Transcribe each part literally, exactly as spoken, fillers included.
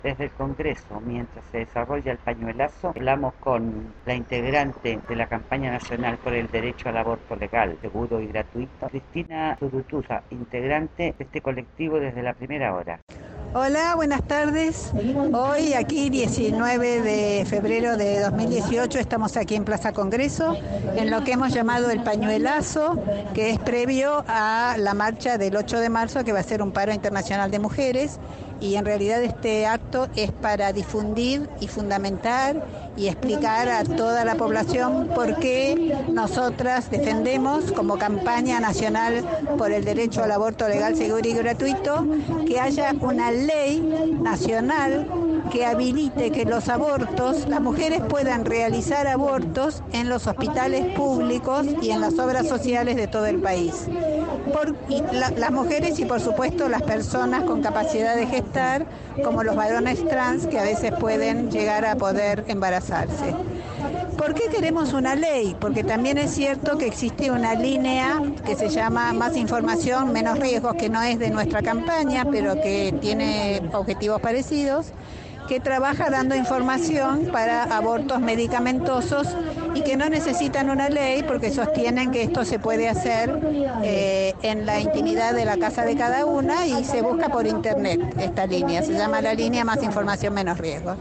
Desde el Congreso, mientras se desarrolla el pañuelazo, hablamos con la integrante de la campaña nacional por el derecho al aborto legal, seguro y gratuito, Cristina Zurutuza, integrante de este colectivo desde la primera hora. Hola, buenas tardes. Hoy aquí diecinueve de febrero de dos mil dieciocho estamos aquí en Plaza Congreso en lo que hemos llamado el pañuelazo, que es previo a la marcha del ocho de marzo, que va a ser un paro internacional de mujeres, y en realidad este acto es para difundir y fundamentar y explicar a toda la población por qué nosotras defendemos como campaña nacional por el derecho al aborto legal, seguro y gratuito, que haya una ley nacional que habilite que los abortos, las mujeres puedan realizar abortos en los hospitales públicos y en las obras sociales de todo el país. Por, y la, las mujeres y por supuesto las personas con capacidad de gestar, como los varones trans que a veces pueden llegar a poder embarazarse. ¿Por qué queremos una ley? Porque también es cierto que existe una línea que se llama Más Información, Menos Riesgos, que no es de nuestra campaña, pero que tiene objetivos parecidos, que trabaja dando información para abortos medicamentosos y que no necesitan una ley porque sostienen que esto se puede hacer eh, en la intimidad de la casa de cada una y se busca por internet esta línea, se llama la línea Más Información, Menos Riesgos.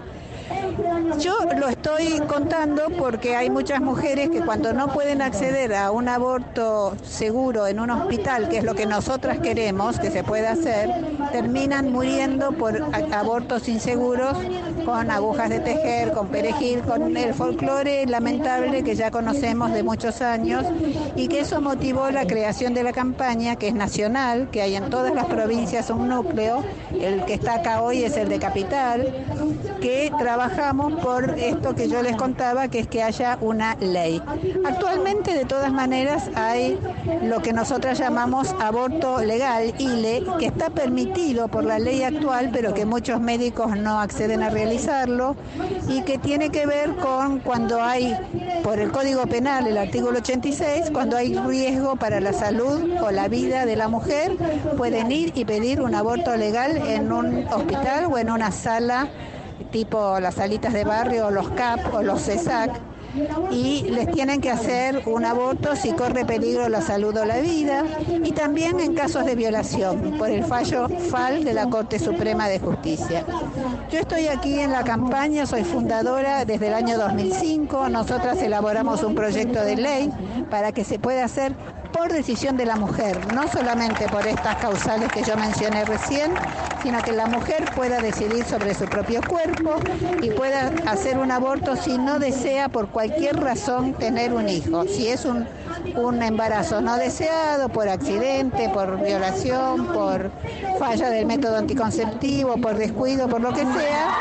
Yo lo estoy contando porque hay muchas mujeres que cuando no pueden acceder a un aborto seguro en un hospital, que es lo que nosotras queremos que se pueda hacer, terminan muriendo por abortos inseguros con agujas de tejer, con perejil, con el folclore lamentable que ya conocemos de muchos años, y que eso motivó la creación de la campaña, que es nacional, que hay en todas las provincias un núcleo, el que está acá hoy es el de Capital, que trabajamos por esto que yo les contaba, que es que haya una ley. Actualmente, de todas maneras, hay lo que nosotras llamamos aborto legal, I L E, que está permitido por la ley actual, pero que muchos médicos no acceden a realizarlo, y que tiene que ver con cuando hay, por el Código Penal, el artículo ochenta y seis, cuando hay riesgo para la salud o la vida de la mujer, pueden ir y pedir un aborto legal en un hospital o en una sala tipo las salitas de barrio o los C A P o los C E S A C, y les tienen que hacer un aborto si corre peligro la salud o la vida, y también en casos de violación por el fallo F A L de la Corte Suprema de Justicia. Yo estoy aquí en la campaña, soy fundadora desde el año dos mil cinco, nosotras elaboramos un proyecto de ley para que se pueda hacer por decisión de la mujer, no solamente por estas causales que yo mencioné recién, sino que la mujer pueda decidir sobre su propio cuerpo y pueda hacer un aborto si no desea por cualquier razón tener un hijo. Si es un, un embarazo no deseado, por accidente, por violación, por falla del método anticonceptivo, por descuido, por lo que sea.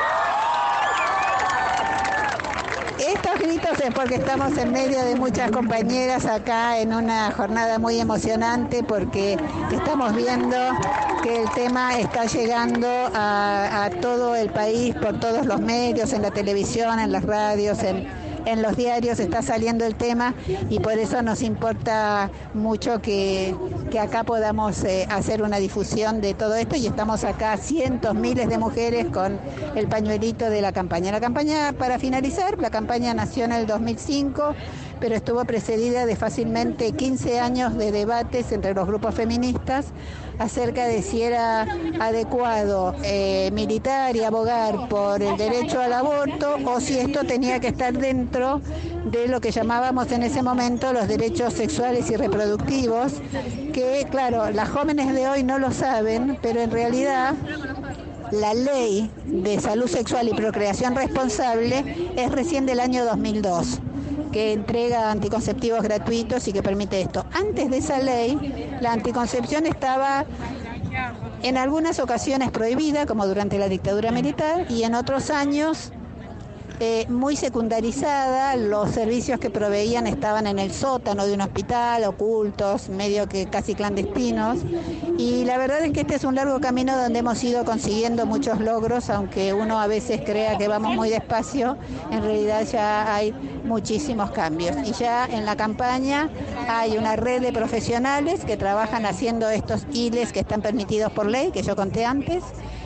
Estos gritos es porque estamos en medio de muchas compañeras acá en una jornada muy emocionante, porque estamos viendo que el tema está llegando a, a todo el país por todos los medios, en la televisión, en las radios, en... en los diarios está saliendo el tema, y por eso nos importa mucho que, que acá podamos eh, hacer una difusión de todo esto, y estamos acá cientos, miles de mujeres con el pañuelito de la campaña. La campaña, para finalizar, la campaña nació en el dos mil cinco, pero estuvo precedida de fácilmente quince años de debates entre los grupos feministas acerca de si era adecuado eh, militar y abogar por el derecho al aborto, o si esto tenía que estar dentro de lo que llamábamos en ese momento los derechos sexuales y reproductivos, que claro, las jóvenes de hoy no lo saben, pero en realidad la ley de salud sexual y procreación responsable es recién del año dos mil dos, que entrega anticonceptivos gratuitos y que permite esto. Antes de esa ley, la anticoncepción estaba en algunas ocasiones prohibida, como durante la dictadura militar, y en otros años eh, muy secundarizada. Los servicios que proveían estaban en el sótano de un hospital, ocultos, medio que casi clandestinos, y la verdad es que este es un largo camino donde hemos ido consiguiendo muchos logros, aunque uno a veces crea que vamos muy despacio, en realidad ya hay muchísimos cambios, y ya en la campaña hay una red de profesionales que trabajan haciendo estos I L Es que están permitidos por ley, que yo conté antes,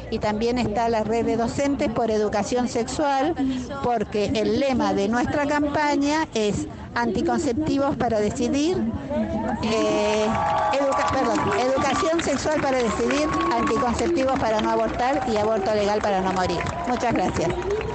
y también está la red de docentes por educación sexual, porque el lema de nuestra campaña es anticonceptivos para decidir, eh, educa perdón, educación sexual para decidir, anticonceptivos para no abortar y aborto legal para no morir. Muchas gracias.